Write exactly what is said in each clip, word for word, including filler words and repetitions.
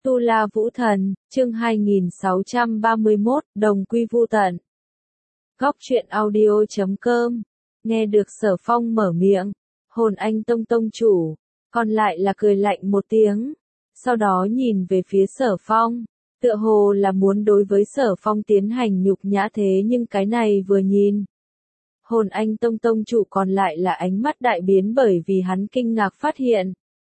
Tu La Vũ Thần, chương hai nghìn sáu trăm ba mươi mốt, Đồng Quy Vu Tận. Góc truyện audio chấm com. Nghe được Sở Phong mở miệng, hồn anh tông tông chủ, còn lại là cười lạnh một tiếng, sau đó nhìn về phía Sở Phong, tựa hồ là muốn đối với Sở Phong tiến hành nhục nhã, thế nhưng cái này vừa nhìn, hồn anh tông tông chủ còn lại là ánh mắt đại biến, bởi vì hắn kinh ngạc phát hiện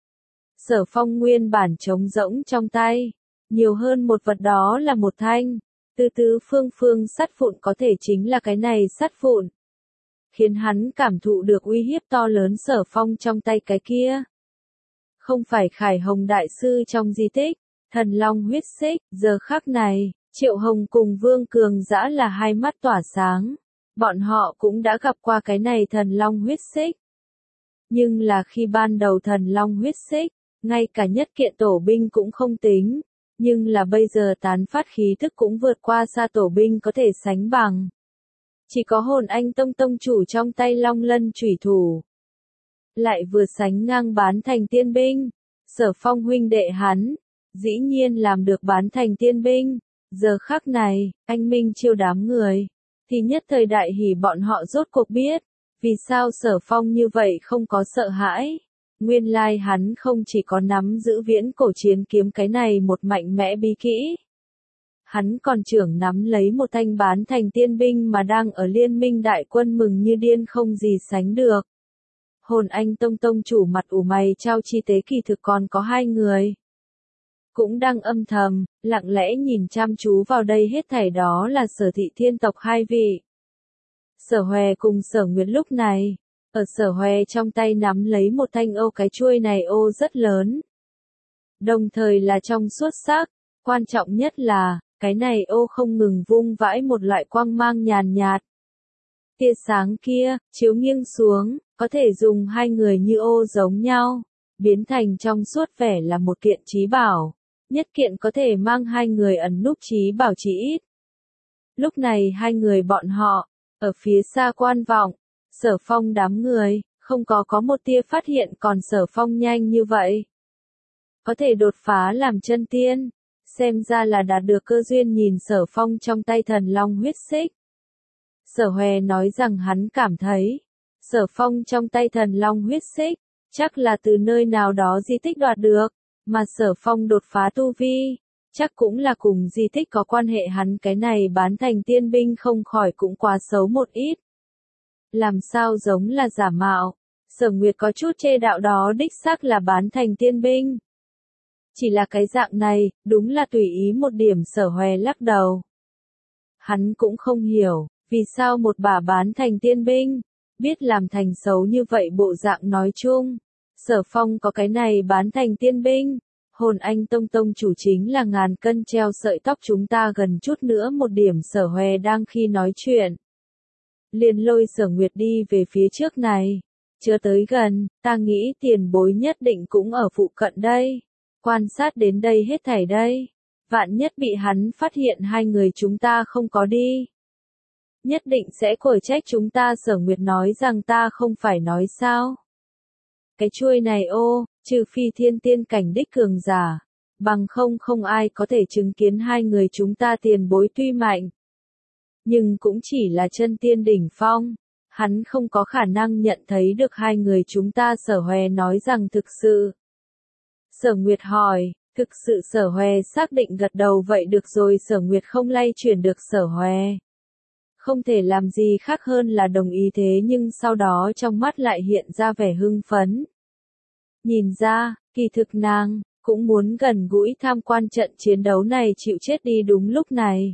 Sở Phong nguyên bản trống rỗng trong tay, nhiều hơn một vật, đó là một thanh từ tứ phương phương sắt vụn, có thể chính là cái này sắt vụn, khiến hắn cảm thụ được uy hiếp to lớn. Sở Phong trong tay cái kia không phải Khải Hồng đại sư trong di tích Thần Long huyết xích. Giờ khắc này, Triệu Hồng cùng Vương Cường Dã là hai mắt tỏa sáng, bọn họ cũng đã gặp qua cái này Thần Long huyết xích, nhưng là khi ban đầu Thần Long huyết xích ngay cả nhất kiện tổ binh cũng không tính, nhưng là bây giờ tán phát khí thức cũng vượt qua xa tổ binh có thể sánh bằng. Chỉ có hồn anh tông tông chủ trong tay Long Lân chủy thủ lại vừa sánh ngang bán thành tiên binh. Sở Phong huynh đệ hắn dĩ nhiên làm được bán thành tiên binh. Giờ khắc này, anh Minh Chiêu đám người thì nhất thời đại hỉ, bọn họ rốt cuộc biết vì sao Sở Phong như vậy không có sợ hãi. Nguyên lai hắn không chỉ có nắm giữ viễn cổ chiến kiếm cái này một mạnh mẽ bí kỹ, hắn còn trưởng nắm lấy một thanh bán thành tiên binh mà đang ở liên minh đại quân mừng như điên không gì sánh được. Hồn anh tông tông chủ mặt ủ mày trao, chi tế kỳ thực còn có hai người cũng đang âm thầm lặng lẽ nhìn chăm chú vào đây hết thảy, đó là Sở Thị Thiên tộc hai vị, Sở Hòe cùng Sở Nguyệt. Lúc này ở Sở Hòe trong tay nắm lấy một thanh ô, cái chuôi này ô rất lớn, đồng thời là trong suốt sắc, quan trọng nhất là, cái này ô không ngừng vung vãi một loại quang mang nhàn nhạt. Tia sáng kia, chiếu nghiêng xuống, có thể dùng hai người như ô giống nhau, biến thành trong suốt, vẻ là một kiện trí bảo, nhất kiện có thể mang hai người ẩn núp trí bảo chí ít. Lúc này hai người bọn họ, ở phía xa quan vọng, Sở Phong đám người, không có có một tia phát hiện còn Sở Phong nhanh như vậy, có thể đột phá làm chân tiên, xem ra là đạt được cơ duyên. Nhìn Sở Phong trong tay Thần Long huyết xích, Sở Hòe nói rằng hắn cảm thấy, Sở Phong trong tay Thần Long huyết xích, chắc là từ nơi nào đó di tích đoạt được, mà Sở Phong đột phá tu vi, chắc cũng là cùng di tích có quan hệ. Hắn cái này bán thành tiên binh không khỏi cũng quá xấu một ít. Làm sao giống là giả mạo. Sở Nguyệt có chút chê đạo, đó đích xác là bán thành tiên binh. Chỉ là cái dạng này, đúng là tùy ý một điểm. Sở Hòe lắc đầu. Hắn cũng không hiểu, vì sao một bà bán thành tiên binh, biết làm thành xấu như vậy bộ dạng. Nói chung, Sở Phong có cái này bán thành tiên binh, hồn anh tông tông chủ chính là ngàn cân treo sợi tóc. Chúng ta gần chút nữa một điểm. Sở Hòe đang khi nói chuyện, liền lôi Sở Nguyệt đi về phía trước này. Chưa tới gần, ta nghĩ tiền bối nhất định cũng ở phụ cận đây, quan sát đến đây hết thảy đây, vạn nhất bị hắn phát hiện hai người chúng ta không có đi, nhất định sẽ quở trách chúng ta. Sở Nguyệt nói rằng, ta không phải nói sao, cái chuôi này ô, trừ phi thiên tiên cảnh đích cường giả, bằng không không ai có thể chứng kiến hai người chúng ta. Tiền bối tuy mạnh, nhưng cũng chỉ là chân tiên đỉnh phong, hắn không có khả năng nhận thấy được hai người chúng ta. Sở Hòe nói rằng, thực sự. Sở Nguyệt hỏi, thực sự. Sở Hòe xác định gật đầu, vậy được rồi. Sở Nguyệt không lay chuyển được Sở Hòe, không thể làm gì khác hơn là đồng ý, thế nhưng sau đó trong mắt lại hiện ra vẻ hưng phấn. Nhìn ra, kỳ thực nàng cũng muốn gần gũi tham quan trận chiến đấu này. Chịu chết đi. Đúng lúc này,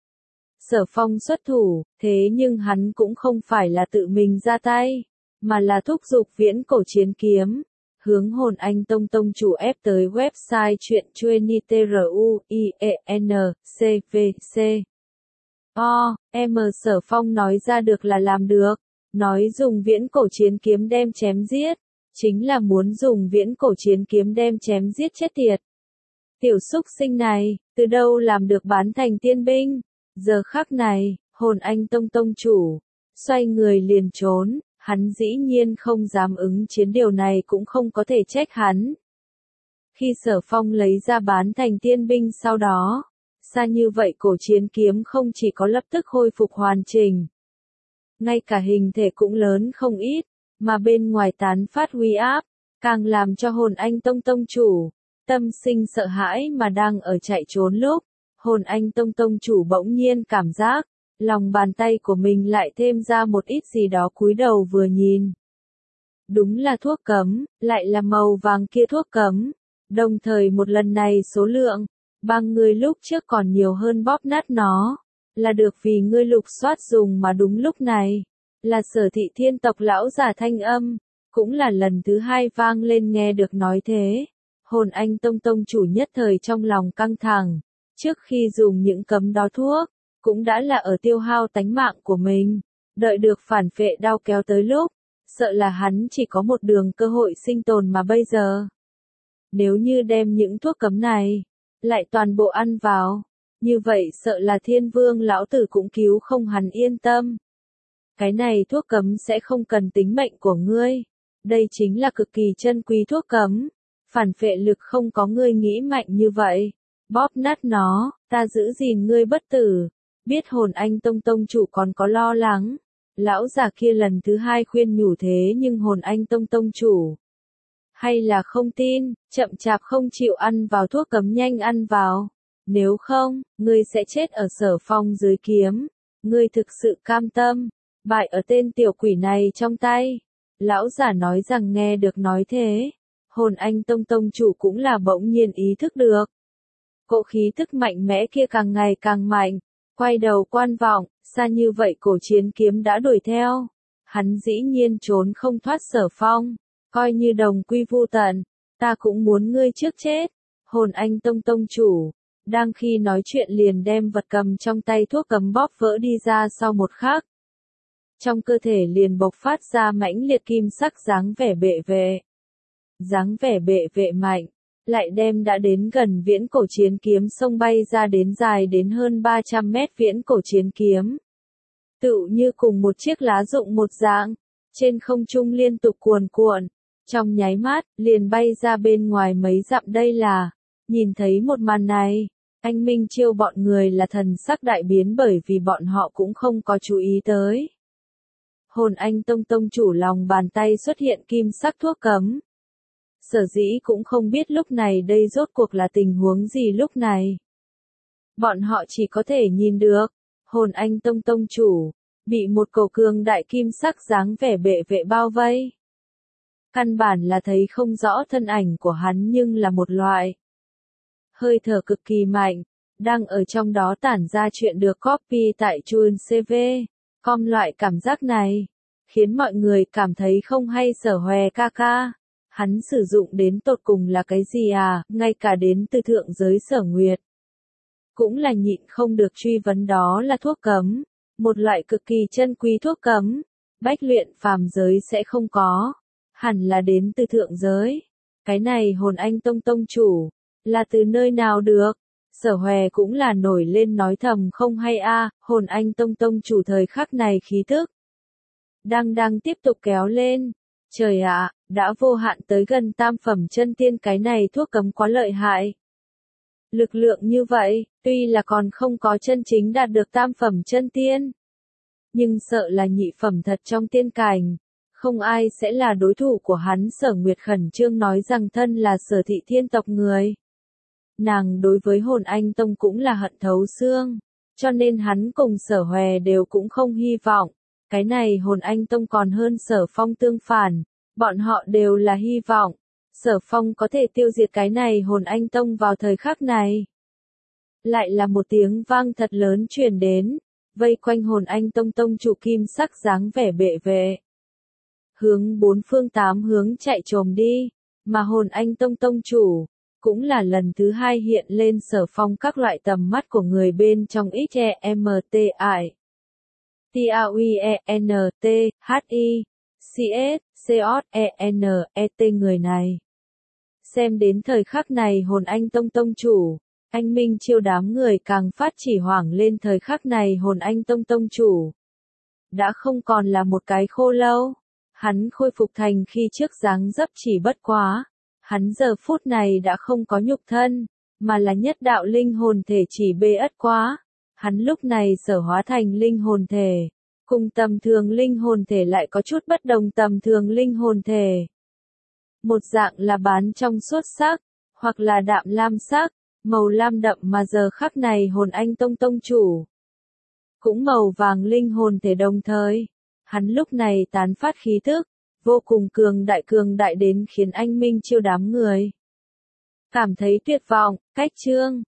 Sở Phong xuất thủ, thế nhưng hắn cũng không phải là tự mình ra tay, mà là thúc giục viễn cổ chiến kiếm, hướng hồn anh tông tông chủ ép tới. Website truyện chueni truien cvc o m Sở Phong nói ra được là làm được, nói dùng viễn cổ chiến kiếm đem chém giết, chính là muốn dùng viễn cổ chiến kiếm đem chém giết chết tiệt. Tiểu xúc sinh này, từ đâu làm được bán thành tiên binh. Giờ khắc này, hồn anh tông tông chủ xoay người liền trốn, hắn dĩ nhiên không dám ứng chiến, điều này cũng không có thể trách hắn. Khi Sở Phong lấy ra bán thành tiên binh sau đó, xa như vậy cổ chiến kiếm không chỉ có lập tức khôi phục hoàn chỉnh, ngay cả hình thể cũng lớn không ít, mà bên ngoài tán phát uy áp, càng làm cho hồn anh tông tông chủ, tâm sinh sợ hãi mà đang ở chạy trốn lúc, hồn anh tông tông chủ bỗng nhiên cảm giác, lòng bàn tay của mình lại thêm ra một ít gì đó cúi đầu vừa nhìn. Đúng là thuốc cấm, lại là màu vàng kia thuốc cấm, đồng thời một lần này số lượng, bằng người lúc trước còn nhiều hơn bóp nát nó, là được vì ngươi lục soát dùng mà đúng lúc này, là Sở Thị Thiên tộc lão giả thanh âm, cũng là lần thứ hai vang lên nghe được nói thế. Hồn anh tông tông chủ nhất thời trong lòng căng thẳng, trước khi dùng những cấm đó thuốc, cũng đã là ở tiêu hao tánh mạng của mình, đợi được phản phệ đao kéo tới lúc, sợ là hắn chỉ có một đường cơ hội sinh tồn mà bây giờ. Nếu như đem những thuốc cấm này, lại toàn bộ ăn vào, như vậy sợ là Thiên Vương lão tử cũng cứu không hắn yên tâm. Cái này thuốc cấm sẽ không cần tính mệnh của ngươi, đây chính là cực kỳ chân quý thuốc cấm, phản phệ lực không có ngươi nghĩ mạnh như vậy, bóp nát nó, ta giữ gìn ngươi bất tử. Biết hồn anh tông tông chủ còn có lo lắng, lão già kia lần thứ hai khuyên nhủ thế nhưng hồn anh tông tông chủ, hay là không tin, chậm chạp không chịu ăn vào thuốc cấm nhanh ăn vào, nếu không, ngươi sẽ chết ở Sở Phong dưới kiếm, ngươi thực sự cam tâm, bại ở tên tiểu quỷ này trong tay. Lão giả nói rằng nghe được nói thế, hồn anh tông tông chủ cũng là bỗng nhiên ý thức được. Cỗ khí thức mạnh mẽ kia càng ngày càng mạnh, quay đầu quan vọng, xa như vậy cổ chiến kiếm đã đuổi theo, hắn dĩ nhiên trốn không thoát Sở Phong, coi như đồng quy vu tận, ta cũng muốn ngươi trước chết. Hồn anh tông tông chủ, đang khi nói chuyện liền đem vật cầm trong tay thuốc cấm bóp vỡ đi ra sau một khắc. Trong cơ thể liền bộc phát ra mãnh liệt kim sắc dáng vẻ bệ vệ. Dáng vẻ bệ vệ mạnh, lại đem đã đến gần viễn cổ chiến kiếm xông bay ra đến dài đến hơn ba trăm mét viễn cổ chiến kiếm. Tựu như cùng một chiếc lá rụng một dạng, trên không trung liên tục cuồn cuộn, trong nháy mắt, liền bay ra bên ngoài mấy dặm. Đây là, nhìn thấy một màn này, anh Minh Chiêu bọn người là thần sắc đại biến bởi vì bọn họ cũng không có chú ý tới. Hồn anh tông tông chủ lòng bàn tay xuất hiện kim sắc thuốc cấm. Sở dĩ cũng không biết lúc này đây rốt cuộc là tình huống gì lúc này. Bọn họ chỉ có thể nhìn được, hồn anh tông tông chủ, bị một cổ cường đại kim sắc dáng vẻ bệ vệ bao vây. Căn bản là thấy không rõ thân ảnh của hắn nhưng là một loại hơi thở cực kỳ mạnh, đang ở trong đó tản ra chuyện được copy tại Chun xê vê, com loại cảm giác này, khiến mọi người cảm thấy không hay. Sở Hòe ca ca, hắn sử dụng đến tột cùng là cái gì à, ngay cả đến từ thượng giới Sở Nguyệt. Cũng là nhịn không được truy vấn đó là thuốc cấm, một loại cực kỳ chân quý thuốc cấm, bách luyện phàm giới sẽ không có, hẳn là đến từ thượng giới. Cái này hồn anh tông tông chủ, là từ nơi nào được? Sở Hòe cũng là nổi lên nói thầm không hay a. À, hồn anh tông tông chủ thời khắc này khí thức đang đang tiếp tục kéo lên. Trời ạ, à, đã vô hạn tới gần tam phẩm chân tiên, cái này thuốc cấm quá lợi hại. Lực lượng như vậy, tuy là còn không có chân chính đạt được tam phẩm chân tiên, nhưng sợ là nhị phẩm thật trong tiên cảnh, không ai sẽ là đối thủ của hắn. Sở Nguyệt khẩn trương nói rằng thân là Sở Thị Thiên tộc người, nàng đối với hồn anh tông cũng là hận thấu xương, cho nên hắn cùng Sở Hòe đều cũng không hy vọng cái này hồn anh tông còn hơn Sở Phong tương phản, bọn họ đều là hy vọng Sở Phong có thể tiêu diệt cái này hồn anh tông vào thời khắc này. Lại là một tiếng vang thật lớn truyền đến, vây quanh hồn anh tông tông chủ kim sắc dáng vẻ bệ vệ, hướng bốn phương tám hướng chạy trồm đi, mà hồn anh tông tông chủ cũng là lần thứ hai hiện lên Sở Phong các loại tầm mắt của người bên trong X E M T I T A U I E N T H I C S C O E N E T. Người này xem đến thời khắc này hồn anh tông tông chủ, anh Minh Chiêu đám người càng phát chỉ hoảng lên. Thời khắc này hồn anh tông tông chủ đã không còn là một cái khô lâu, hắn khôi phục thành khi trước dáng dấp, chỉ bất quá Hắn giờ phút này đã không có nhục thân, mà là nhất đạo linh hồn thể chỉ bê ất quá. Hắn lúc này sở hóa thành linh hồn thể, cùng tầm thường linh hồn thể lại có chút bất đồng tầm thường linh hồn thể. Một dạng là bán trong suốt sắc, hoặc là đạm lam sắc, màu lam đậm mà giờ khắc này hồn anh tông tông chủ. Cũng màu vàng linh hồn thể đồng thời. Hắn lúc này tán phát khí thức, vô cùng cường đại cường đại đến khiến anh Minh Chiêu đám người cảm thấy tuyệt vọng. Cách chương